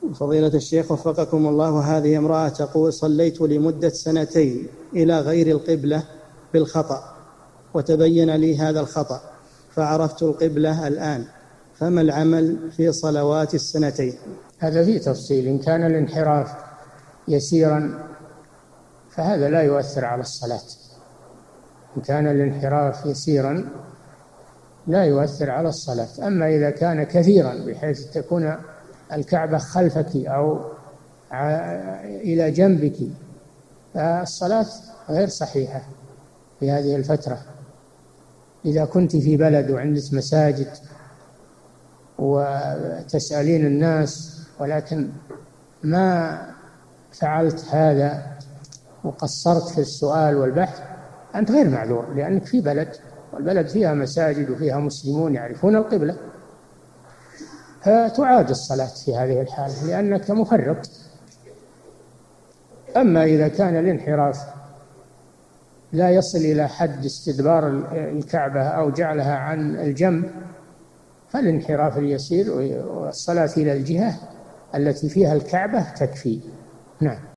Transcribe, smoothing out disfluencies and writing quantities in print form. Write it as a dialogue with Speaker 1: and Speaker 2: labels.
Speaker 1: فضيلة الشيخ وفقكم الله، هذه امرأة تقول: صليت لمدة 2 إلى غير القبلة بالخطأ، وتبين لي هذا الخطأ، فعرفت القبلة الآن، فما العمل في صلوات 2؟
Speaker 2: هذا فيه تفصيل. إن كان الانحراف يسيرا فهذا لا يؤثر على الصلاة. إن كان الانحراف يسيرا لا يؤثر على الصلاة. أما إذا كان كثيرا بحيث تكون الكعبة خلفك أو إلى جنبك فالصلاة غير صحيحة في هذه الفترة. إذا كنت في بلد وعندك مساجد وتسألين الناس ولكن ما فعلت هذا وقصرت في السؤال والبحث، أنت غير معذور، لأنك في بلد، والبلد فيها مساجد وفيها مسلمون يعرفون القبلة، فتعاد الصلاة في هذه الحالة لأنك مفرط. أما إذا كان الانحراف لا يصل إلى حد استدبار الكعبة أو جعلها عن الجنب، فالانحراف اليسير والصلاة إلى الجهة التي فيها الكعبة تكفي. نعم.